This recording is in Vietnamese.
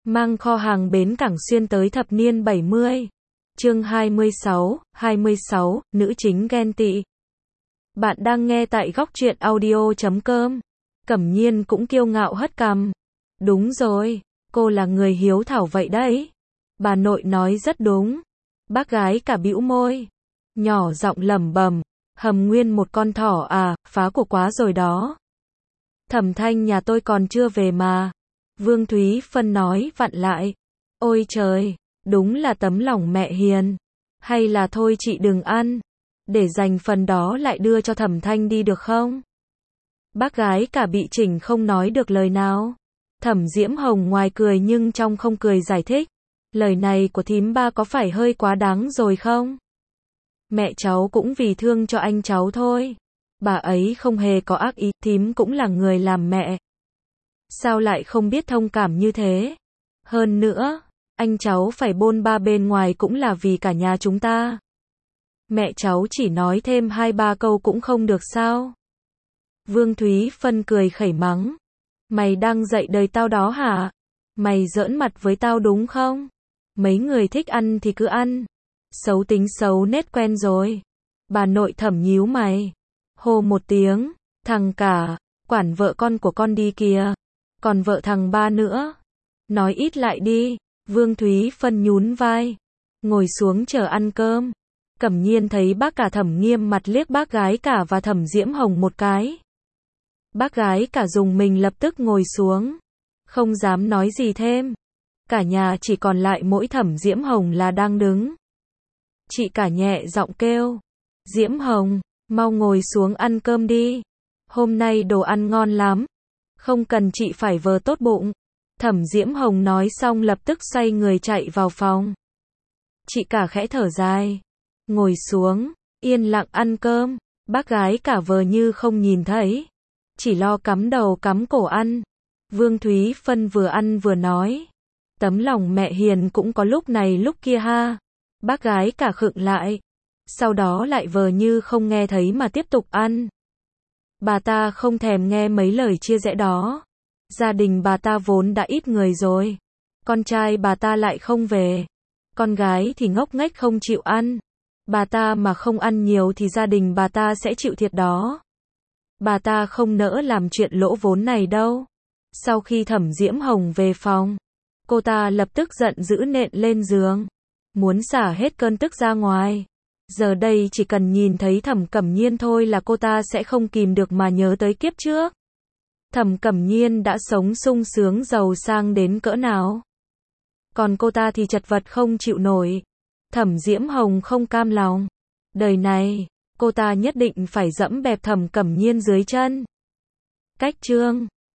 Mang kho hàng bến cảng xuyên tới thập niên 70. Chương 26, nữ chính ghen tị. Bạn đang nghe tại góc truyện audio.com. Cẩm Nhiên cũng kiêu ngạo hất cằm. Đúng rồi, cô là người hiếu thảo vậy đấy. Bà nội nói rất đúng. Bác gái cả bĩu môi, nhỏ giọng lẩm bẩm, hầm nguyên một con thỏ à, phá của quá rồi đó. Thẩm Thanh nhà tôi còn chưa về mà. Vương Thúy Phân nói vặn lại. Ôi trời, đúng là tấm lòng mẹ hiền. Hay là thôi chị đừng ăn, để dành phần đó lại đưa cho Thẩm Thanh đi được không? Bác gái cả bị chỉnh không nói được lời nào. Thẩm Diễm Hồng ngoài cười nhưng trong không cười giải thích. Lời này của thím ba có phải hơi quá đáng rồi không? Mẹ cháu cũng vì thương cho anh cháu thôi. Bà ấy không hề có ác ý, thím cũng là người làm mẹ. Sao lại không biết thông cảm như thế? Hơn nữa, anh cháu phải bôn ba bên ngoài cũng là vì cả nhà chúng ta. Mẹ cháu chỉ nói thêm 2-3 câu cũng không được sao? Vương Thúy Phân cười khẩy mắng. Mày đang dạy đời tao đó hả? Mày giỡn mặt với tao đúng không? Mấy người thích ăn thì cứ ăn. Xấu tính xấu nết quen rồi. Bà nội Thẩm nhíu mày. Hô một tiếng, thằng cả, quản vợ con của con đi kìa. Còn vợ thằng ba nữa. Nói ít lại đi. Vương Thúy Phân nhún vai, ngồi xuống chờ ăn cơm. Cẩm Nhiên thấy bác cả Thẩm nghiêm mặt liếc bác gái cả và Thẩm Diễm Hồng một cái. Bác gái cả dùng mình lập tức ngồi xuống, không dám nói gì thêm. Cả nhà chỉ còn lại mỗi Thẩm Diễm Hồng là đang đứng. Chị cả nhẹ giọng kêu. Diễm Hồng, mau ngồi xuống ăn cơm đi. Hôm nay đồ ăn ngon lắm. Không cần chị phải vờ tốt bụng. Thẩm Diễm Hồng nói xong lập tức xoay người chạy vào phòng. Chị cả khẽ thở dài, ngồi xuống, yên lặng ăn cơm. Bác gái cả vờ như không nhìn thấy, chỉ lo cắm đầu cắm cổ ăn. Vương Thúy Phân vừa ăn vừa nói. Tấm lòng mẹ hiền cũng có lúc này lúc kia ha. Bác gái cả khựng lại, sau đó lại vờ như không nghe thấy mà tiếp tục ăn. Bà ta không thèm nghe mấy lời chia rẽ đó. Gia đình bà ta vốn đã ít người rồi. Con trai bà ta lại không về. Con gái thì ngốc nghếch không chịu ăn. Bà ta mà không ăn nhiều thì gia đình bà ta sẽ chịu thiệt đó. Bà ta không nỡ làm chuyện lỗ vốn này đâu. Sau khi Thẩm Diễm Hồng về phòng, cô ta lập tức giận dữ nện lên giường, muốn xả hết cơn tức ra ngoài. Giờ đây chỉ cần nhìn thấy Thẩm Cẩm Nhiên thôi là cô ta sẽ không kìm được mà nhớ tới kiếp trước. Thẩm Cẩm Nhiên đã sống sung sướng giàu sang đến cỡ nào. Còn cô ta thì chật vật không chịu nổi. Thẩm Diễm Hồng không cam lòng. Đời này, cô ta nhất định phải dẫm bẹp Thẩm Cẩm Nhiên dưới chân. Cách chương